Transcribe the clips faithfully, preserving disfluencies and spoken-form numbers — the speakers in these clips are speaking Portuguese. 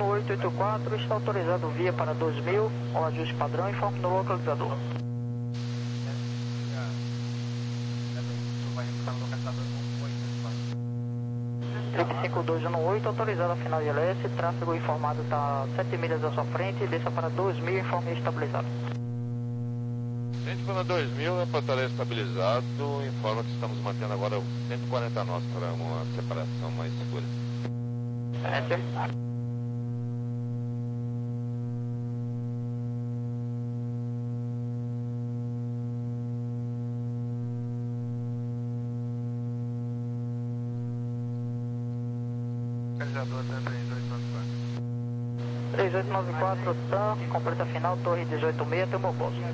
no oito oito quatro, está autorizado via para dois mil, o ajuste padrão, informe no localizador. Trip cinco dois um oito, autorizado a final de L S, tráfego informado está sete milhas à sua frente, desça para dois mil, informe estabilizado. Gente, para dois mil é para estar estabilizado, informa que estamos mantendo agora cento e quarenta nós para uma separação mais segura. Enter. Localizador da três oito nove quatro. três oito nove quatro, T A M, completa final, torre dezoito seis, tem o meu posto.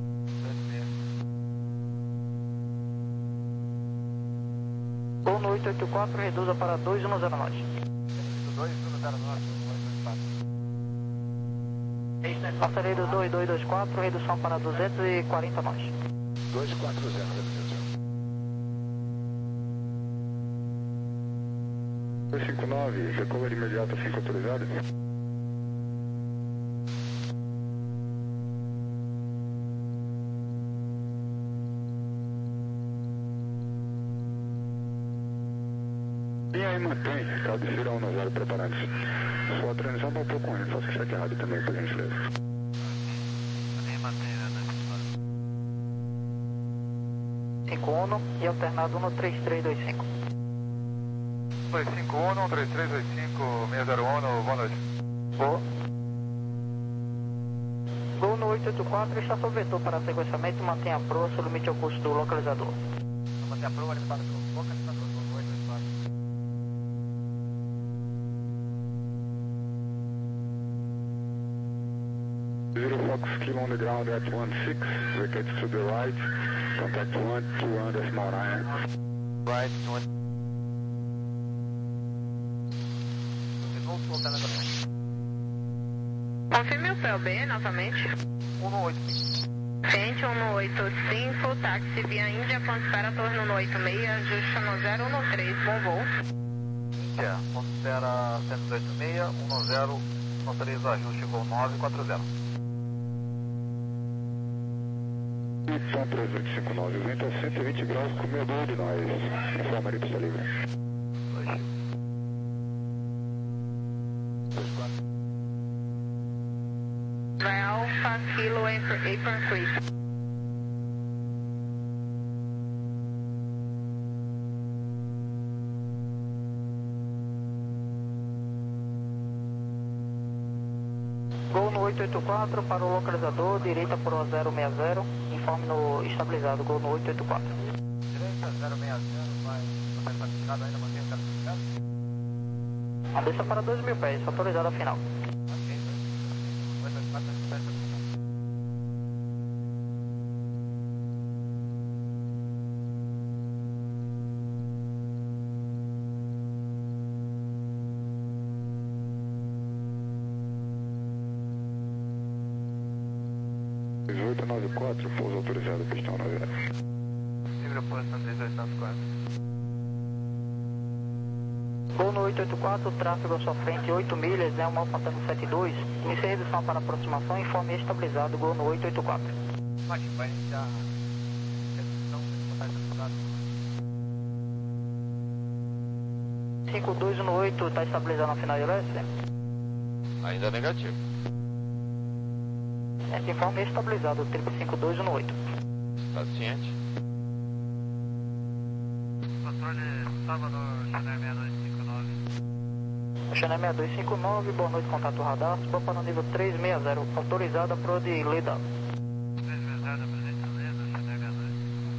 Gol no oito oito quatro, reduza para dois um zero nós. dois um zero nove, Passarei do dois dois dois quatro, redução para duzentos e quarenta nós. dois quatro zero, redução. dois cinco nove, recover imediato, fica autorizado. E aí, mantém, cabeceira um zero preparando-se. Sua transmissão está um pouco ruim, faça check rádio também, por gentileza. Mantém, mantém, né? cinco um e alternado um no três três dois cinco. dois cinco um, três três dois cinco, seis zero um, boa noite. Boa. Gol no oito oito quatro, está sob vetor para sequenciamento e mantenha a proa sob o limite ao curso do localizador. Mantenha a proa orientada pelo localizador, do oito oito quatro. Zero Fox Kilo on the ground at one six, vacate to the right, contact one two one decimal nine. Right, one. Continuo voltando agora. Confirme o P L B novamente. um no oito cinco. Frente um no oito cinco, táxi via Índia, ponto espera, torre no oito seis, ajuste no zero um três, bom voo. Índia, ponto espera cento e oito seis, um zero um três, ajuste voo nove quatro zero. São três oito cinco nove, o vento é cento e vinte graus com meio de nós. Informa aí, pista livre. Vai Alfa Kilo Apron Creek. Gol no oito oito quatro para o localizador, direita por o zero seis zero, informe no estabilizado, gol no oito oito quatro. Direita zero seis zero, vai, vai certificado ainda, mantém o certificado? A desça para dois mil pés, autorizada a final. Ok, dois oito quatro, certificado. dezoito nove quatro, pouso autorizado, pistão nove zero. Livre posição três oito nove quatro. Gol no oito oito quatro, tráfego à sua frente oito milhas, é o Mal Pantano setenta e dois. Inicie redução para aproximação, informe estabilizado, gol no oito oito quatro. Vai iniciar redução, botar certificado. cinco dois um oito, está estabilizado na final de L S? Ainda negativo. Esse informe é estabilizado, trip cinco dois um oito. Está ciente? Controle Salvador, Chanel seis dois cinco nove. Chanel seis dois cinco nove, boa noite, contato radar, suba para o nível três seis zero, autorizada para o de Leda. três seis zero, presente Leda, Chanel seis dois.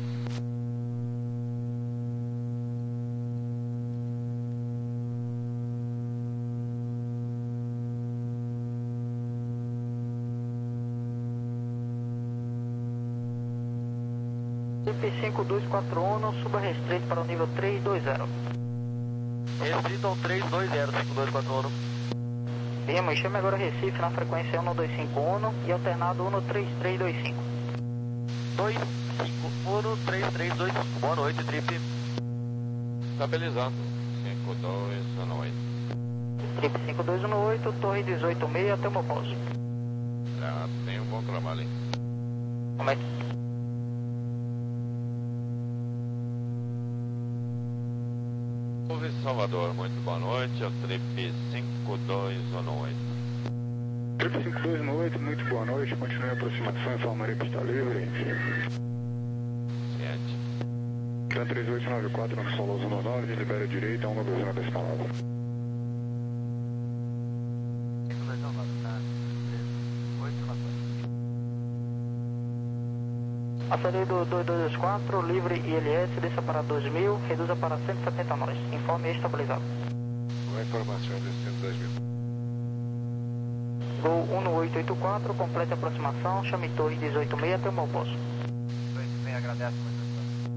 Trip cinco dois quatro um, suba restrito para o nível três dois zero. Restrito ao três dois zero, cinco dois quatro um. Vimos, chame agora Recife na frequência um dois cinco um e alternado um três três dois cinco. dois cinco um, três três dois cinco. Boa noite, Trip. Estabilizando. cinco dois um oito. Trip cinco dois um oito, torre dezoito seis, até o meu pouso. Já tem um bom trabalho, hein? Como é que... Ouve Salvador, muito boa noite, é o Trip cinco dois um oito. Trip cinco dois um oito, muito boa noite, continue a aproximação, informarei pista livre. Ciente. Can três oito nove quatro no solo zona nove, libera a direita, uma dezena decimalada. Acelere do dois dois dois quatro, livre I L S, desça para dois mil, reduza para cento e setenta nós. Informe estabilizado. Boa informação, descendo dois mil. Gol um oito oito quatro, complete a aproximação, chame torre dezoito seis até o meu posto. dezoito seis, agradece muito.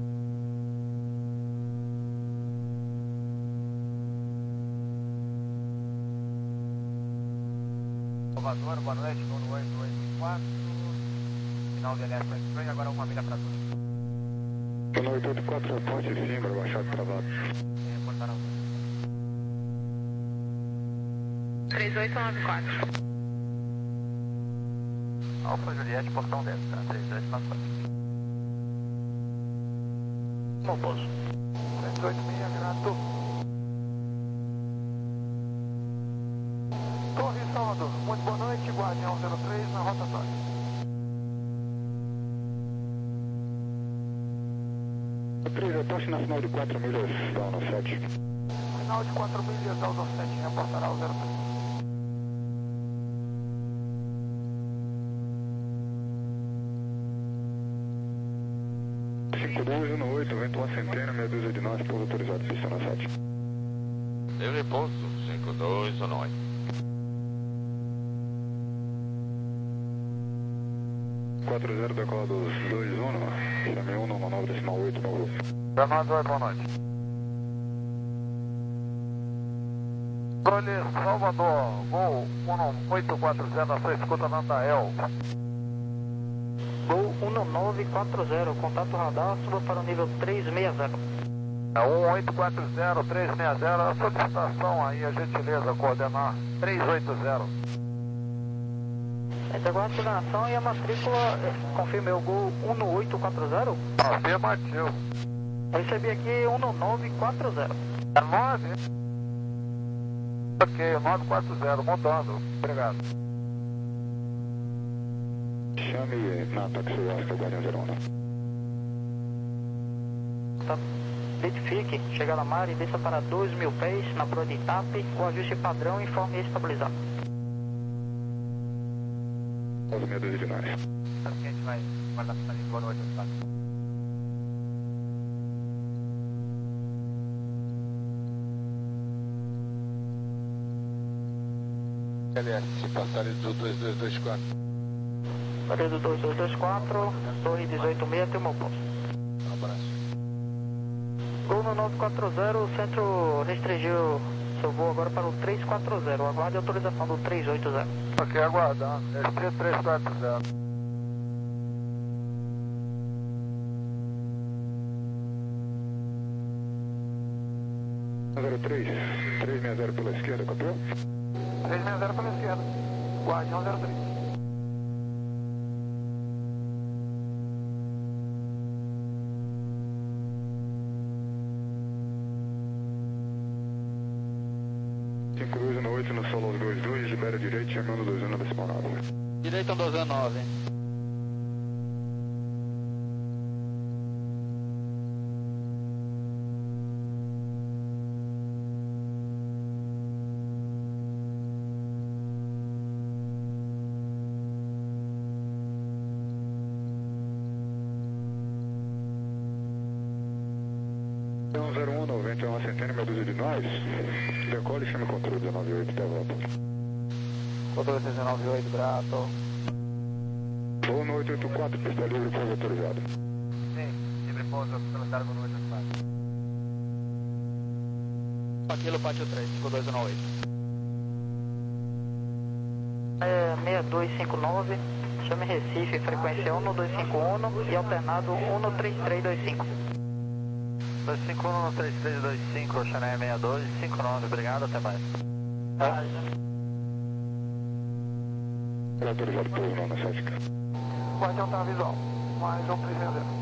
Salvador, boa noite, um oito oito quatro. Final de L S X-Ray, agora uma milha para tudo. um oito oito quatro, reporte sim, para baixar travado. Reportaram. três oito nove quatro. Alfa Juliette, portão dez, tá? três oito nove quatro. Meu posto. três oito seis, grato. Torre Salvador, muito boa noite, Guardião zero três na rotatória. três, reporte na final de quatro milhas, da U N O sete. Final de quatro milhas da U N O sete, reportará o zero três. cinco dois um oito, vento uma centena, meia dúzia de nós, pouso autorizado, pista na sete. Livre pouso, cinco dois um oito. quatro zero, decolado dois um, chame um, numa nove decimal oito no grupo. Fernando, boa noite. Controle Salvador, Gol um oito quatro zero, na sua escuta na Andael. Gol um nove quatro zero, contato radar, suba para o nível três seis zero. É um oito quatro zero, três seis zero, a solicitação aí, a gentileza, coordenar três oito zero. Aguarde a coordenação e a matrícula, confirme o Gol um oito quatro zero. Afirmativo. Eu recebi aqui um nove quatro zero. É nove? Ok, nove quatro zero, mudando. Obrigado. Chame na táxi Oscar, Guardião zero um. Tá. Identifique, chega na mar e desça para dois mil pés, na proa de Itape, o ajuste padrão informe estabilizado. onze meia dúzia de nós. Sabe que a gente vai guardar a pista boa noite, tá? L S, se passarem do dois dois dois quatro. Parede do dois dois dois quatro, torre dezoito seis, tem o meu posto. Um abraço. Gol no nove quatro zero, o centro restringiu seu voo agora para o três quatro zero. Aguarde a autorização do três oito zero. Ok, aguardando. S T três quatro zero. zero três, três seis zero pela esquerda, copiou? três seis zero pela esquerda. Guardião zero três. cinco dois um oito no solo dois dois, libera direito, chamando dois um na decimal nove. Direito dois nove. um zero um, noventa e uma centena, meia dúzia de nós. Decole e chame controle dezenove oito, até a volta. Controle dezenove oito, grato. Voo no oito oito quatro, pista livre, pouso autorizado. Sim, livre pouso, velocidade no oito oito quatro. Aquilo, pátio três, cinco dois um oito. É seis dois cinco nove, chame Recife, frequência um dois cinco um e alternado um três três dois cinco. dois cinco um, três três dois cinco, Xané seis dois cinco nove, obrigado, até mais. Ele autorizado por não, na Cética. Guardião tá visual, mais um três zero.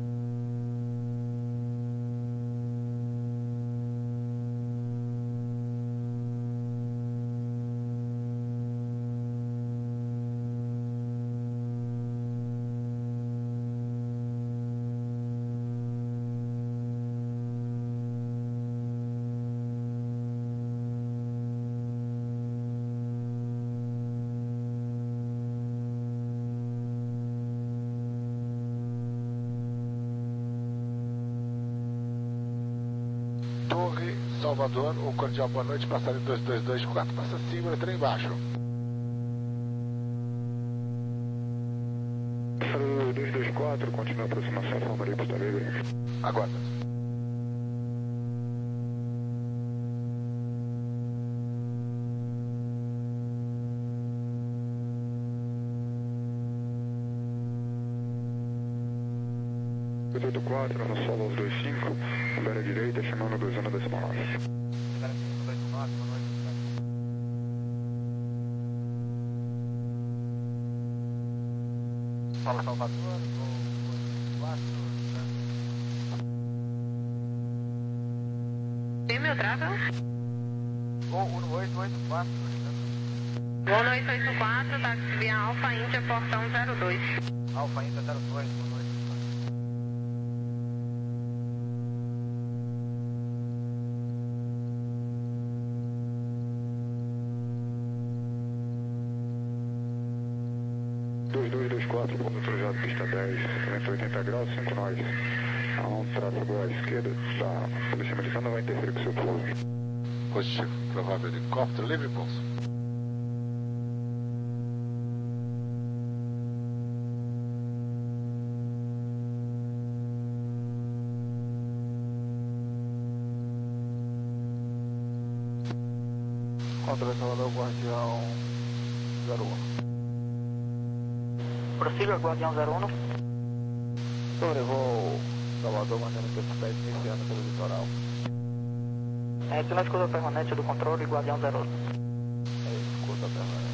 Torre, Salvador, um cordial boa noite, passarinho dois dois dois quatro, passa símbolo, trem embaixo. Passarinho dois dois quatro, continua a aproximação, formarei pista livre. Aguarda. oito oito quatro, no solo dois cinco, beira direita, chamando do zona decimal nove. Fala Salvador, gol quatro. Tem meu travel? Gol um oito oito quatro. Gol no oito oito quatro, táxi via Alfa Índia, portão zero dois. Alfa Índia zero dois, gol oito. dois dois dois quatro, condutor já pista dez, cento e oitenta graus, cinco nós. Há um tráfego à esquerda da Polícia Militar, não vai interferir com o seu pulo. Positivo, provável helicóptero, livre pulso. Contra Salvador, Guardião zero um. Prossiga, Guardião zero um. Sobrevoo Salvador, mantendo intensidade iniciando pelo litoral. É, tu na escuta permanente do controle, Guardião zero um. É, escuta permanente.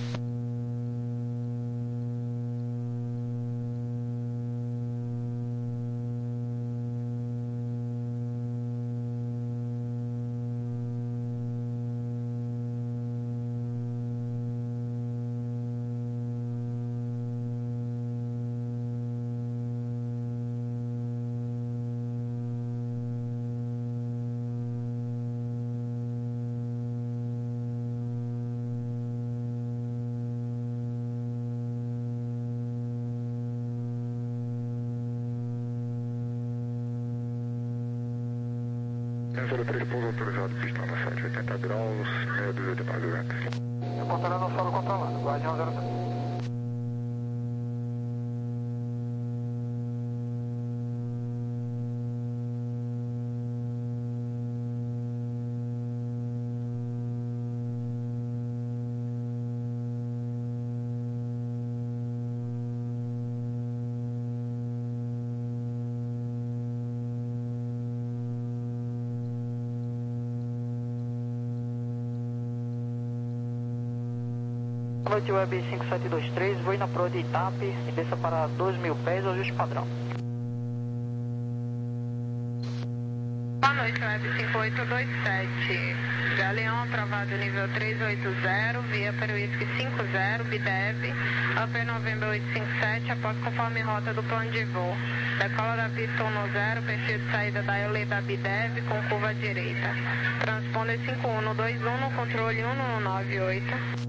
zero três pouso autorizado, pistão na sete oitenta graus, meia dúzia de mais duzentos. Controlando o solo controlando, Guardião zero três. Boa noite, Web cinco sete dois três, voe na proa de Itape e desça para dois mil pés, ajuste padrão. Boa noite, Web cinco oito dois sete. Galeão aprovado nível trezentos e oitenta, via para o I S C cinco zero, B D E V, Upper November oitocentos e cinquenta e sete, após conforme rota do plano de voo. Decola da pista um zero, perfil de saída da Eule da B D E V com curva à direita. Transponder cinco um dois um no controle um um nove oito.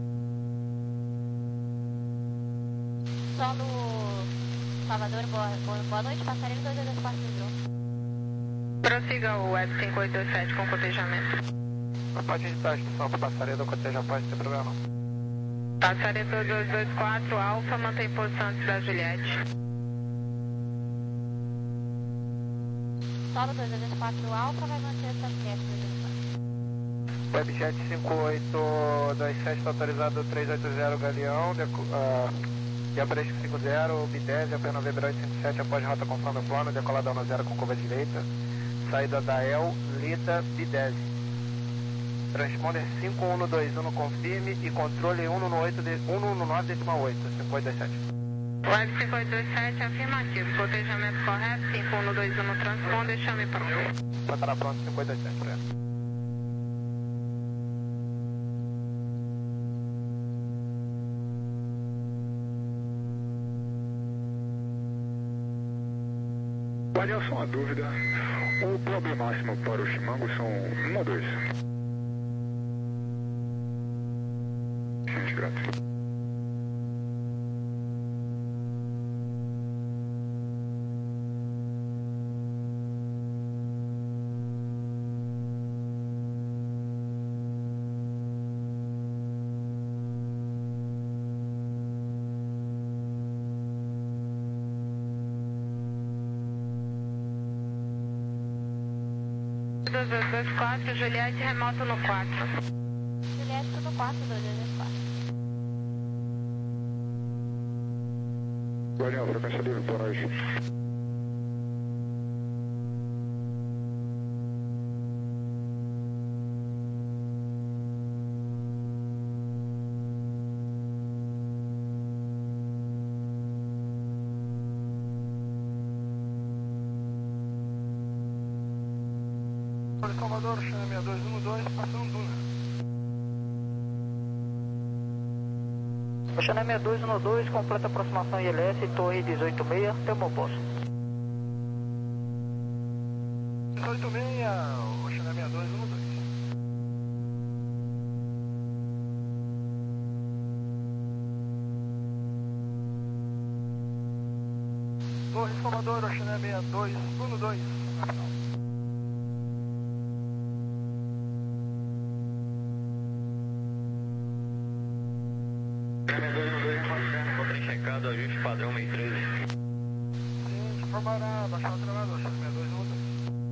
Solo Salvador, boa, boa noite, passarinho dois dois quatro livro. Prossiga o Web cinco oito dois sete com cotejamento. A parte de taxa, só para passaria do coteja pode ter problema. Passaria dois dois dois quatro, Alfa, mantém posição antes da Juliette. Solo dois dois quatro Alfa vai manter essa quieto. Webjet cinco oito dois sete está autorizado trezentos e oitenta Galeão, de, uh, de Apresco cinco zero, B dez, A P November oitocentos e cinquenta e sete, após rota conforme o plano, decolada um zero com curva direita, saída da El, Lita, B dez. Transponder cinco um dois um no confirme e controle cento e nove decimal oito, cinco oito dois sete. Web cinco oito dois sete, afirmativo. Cotejamento correto, cinco um dois um no transponder, chame pronto. Estará pronto, cinco oito dois sete, obrigado. Guardião, só uma dúvida. O probe máximo para o Chimango são um ou dois? Gente, grato. dois dois dois quatro, Juliette, remoto no quatro. Juliette no quatro, dois dois dois quatro. Guardião, frequência livre para nós. Salvador, China seis dois um dois, passando Duna. Oceana seis dois um dois, completa aproximação I L S, torre dezoito seis, temo posto. dezoito seis, Oceana seis dois um dois. Torre Salvador, Oceana seis dois um dois. Ajuste padrão meio treze. Sim, informará, baixar o treinador, seis dois um dois.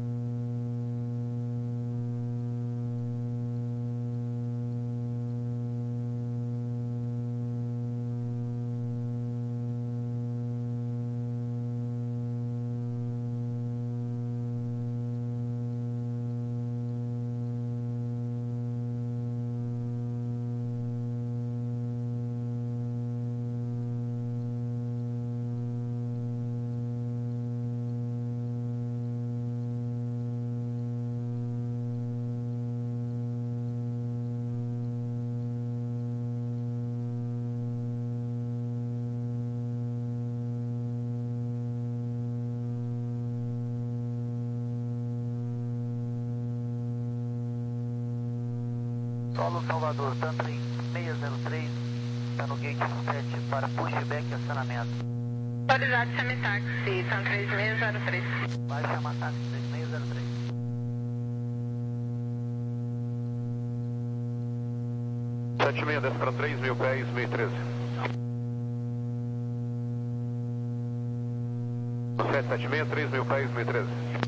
Solo Salvador, Tantrim seis zero três, está no gate sete para pushback e acionamento. Autorizado semi-táxi, Tan três seis zero três. Vai chamar táxi três seis zero três. sete seis, desce para três mil pés, mil e treze. sete sete seis, três mil pés, mil e treze.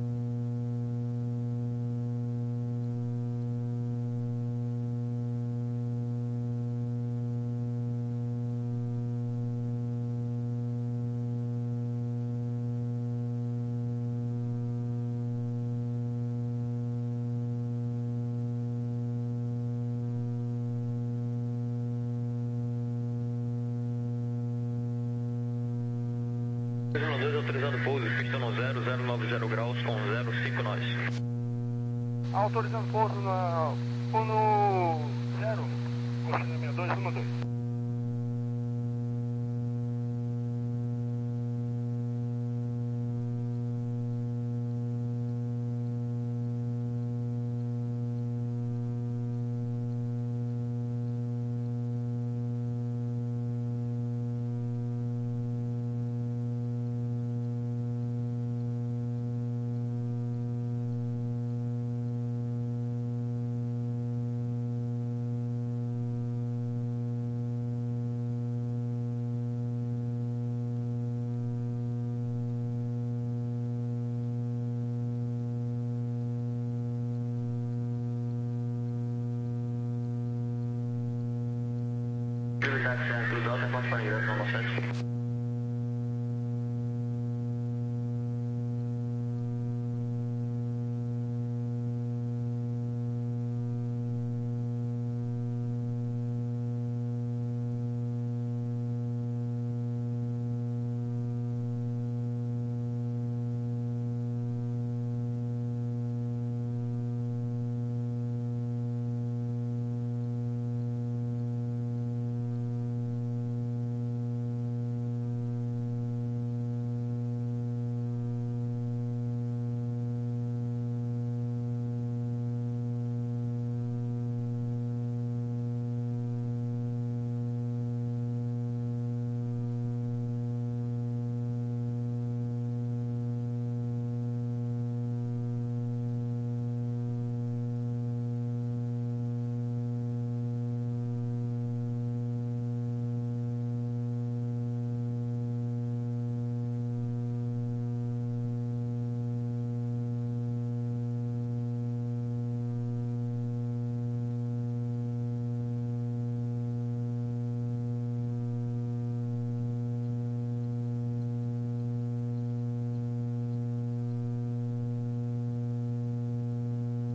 dois um dois autorizando pouso, pista no zero zero nove zero graus com zero cinco nós. Autorizando pouso na Fono zero, Oceana seis dois um dois. Cruz Alta, quanto para direção no sete?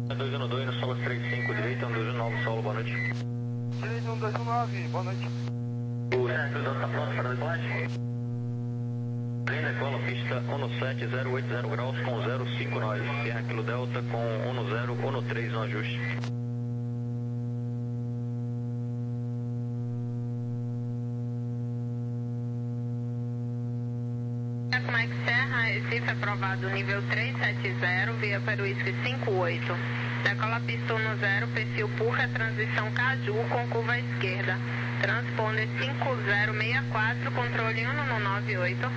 dois um dois, no solo três cinco, direita, um dois um nove, solo, boa noite. Direita um dois um nove, boa noite. O Serra Cruz está pronto para decolagem? Linda decola, pista um sete zero oito zero graus com zero cinco nove. Serra Kilo Delta com um zero um três no ajuste. Max Serra, Recife aprovado nível trezentos e setenta, via para o Whisky cinco oito. Decola pista um zero, perfil Purca, transição Caju com curva à esquerda. Transponder cinco zero seis quatro, controle um no nove oito.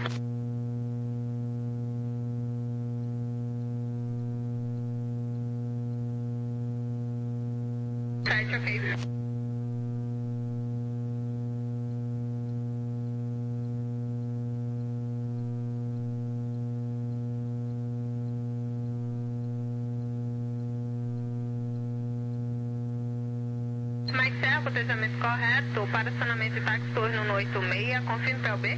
sete, ok. Mike Serra, cotejamento correto, para acionamento de táxi turno no oito seis, confirme P L B.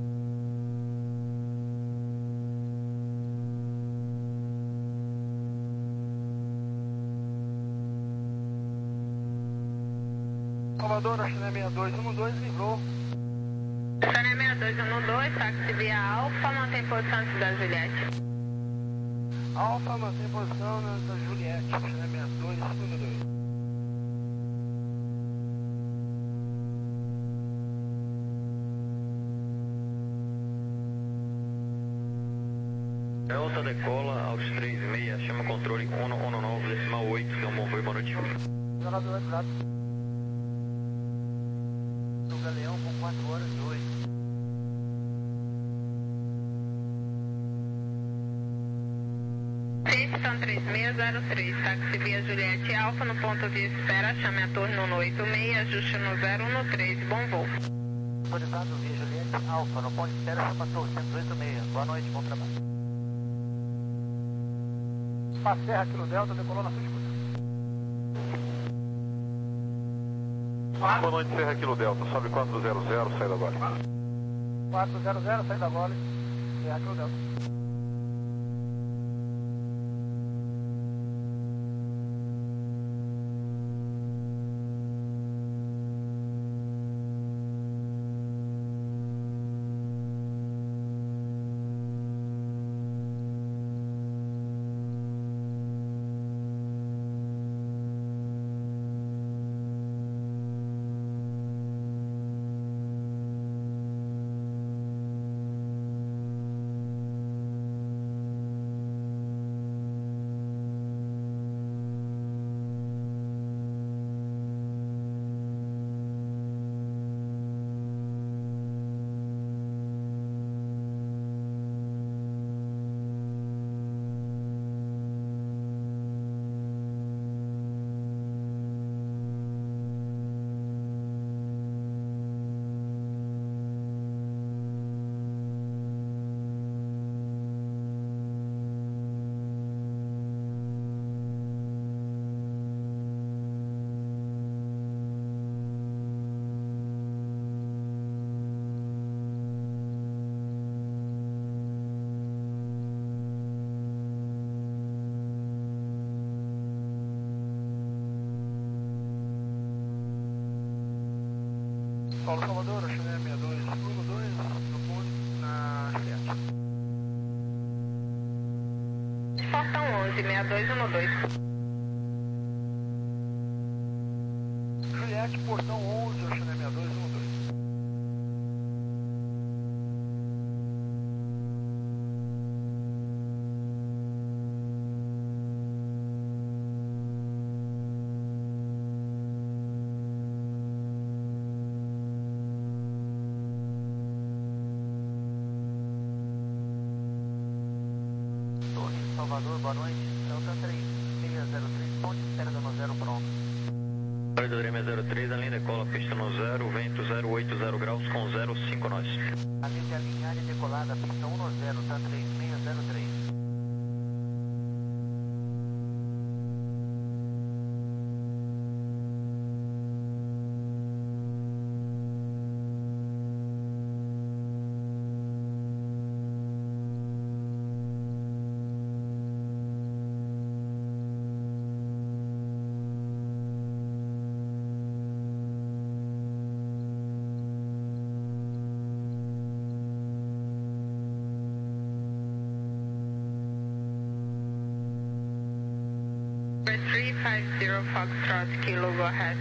Salvador, China seis dois um dois, livrou. China seis dois um dois, táxi via Alfa, mantém posição antes da Juliette. Alfa, mantém posição na da Juliette, China seis dois um dois. Delta decola aos três seis, chama controle um um nove, decimal oito, deu um bom voo, boa noite. Jornal do Exato. Do Galeão com quatro horas e oito. Pista três seis zero três, táxi via Juliette Alfa, no ponto de espera, chame a torre no oito seis, ajuste no zero um três, bom voo. Autorizado via Juliette Alfa, no ponto de espera, chame a torre cento e oito seis. Boa noite, bom trabalho. Espaço Serra Kilo Delta, decolou na sua escuta. Boa noite, Serra Kilo Delta, sobe quatro zero zero, sai da Gole. quatro zero zero, sai da Gole, Serra Kilo Delta. Paulo Salvador, China seis dois um dois, no ponto na Juliette. Portão onze, seis dois um dois. Juliette, portão onze, China seis dois um dois. Salvador, boa noite. Delta três seis zero três, ponte de espera no zero pronto. Corredor três zero três, a linha decola, pista no zero, vento zero oito zero graus com zero cinco nós. Amigo, a linha área decolada, pista um zero, tá três seis zero três. three five zero Foxtrot Kilo, go ahead.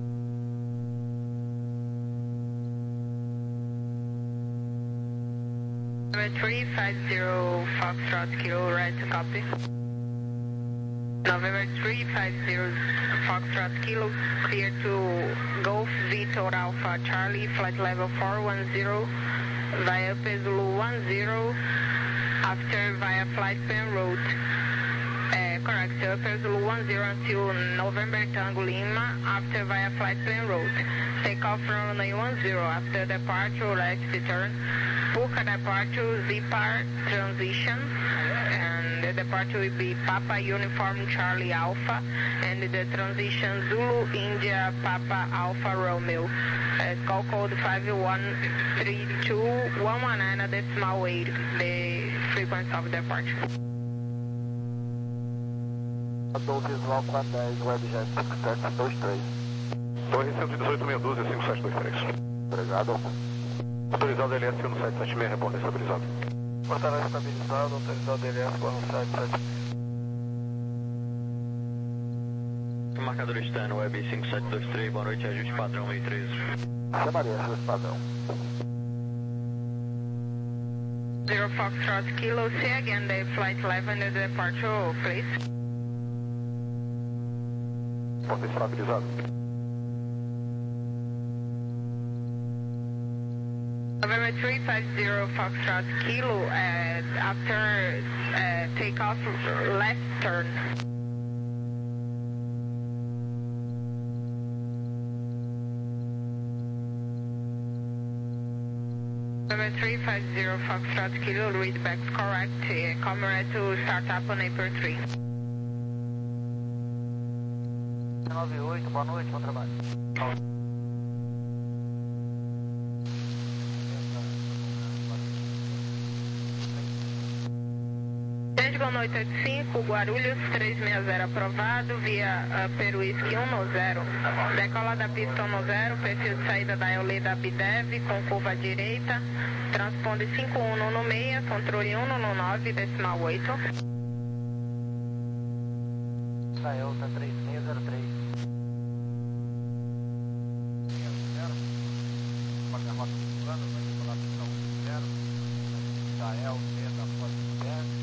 three five zero Foxtrot Kilo, right to copy. November three five zero Foxtrot Kilo, clear to Golf Victor Alpha Charlie, flight level four one zero, via Pesulu one zero, after via flight plan route. Uh, correct, uh, Pesulu one zero until November Tango Lima, after via flight plan route. Take off from runway one zero, after departure, right return. Puka departure, Z-Par transition, and the departure will be Papa Uniform Charlie Alpha, and the transition Zulu India Papa Alpha Romeo. Uh, call code five one three two one one nine at decimal eight, the frequency of departure. Adou visual para dez, Webjet cinco sete dois três. Torre cento e dezoito, meia dúzia, cinco sete dois três. Obrigado. Autorizado L S um sete sete seis, reporte estabilizado. Portalão estabilizado, autorizado L S um sete sete. Marcador externo, Web cinco sete dois três, boa noite, ajuste padrão meio três. Chamaria, ajuste padrão. Zero Foxtrot Kilo, say again the flight eleven and the departure, please. Porta estabilizado. November three five zero Foxtrot Kilo, uh, after uh, takeoff, left turn. November three five zero Foxtrot Kilo, read back correct, uh, camera to start up on April three. nove oito, boa noite, bom trabalho. Boa noite, oito cinco, Guarulhos três seis zero aprovado, via uh, Peruísque um zero. Decola da pista um zero, perfil de saída da Eole da Bidev, com curva à direita, transponde cinco um no seis, controle um no nove, decimal oito. Israel, tá três seis zero três. Paga a rota do plano, vai decolar a pista um zero. Israel, tenta a porta do zero.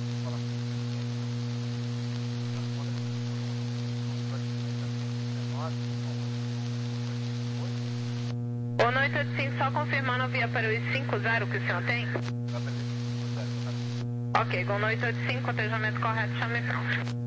Boa noite, oito cinco, só confirmando via Peruísque cinco zero que o senhor tem? Ok, boa noite, oito cinco, cotejamento correto, chame pronto.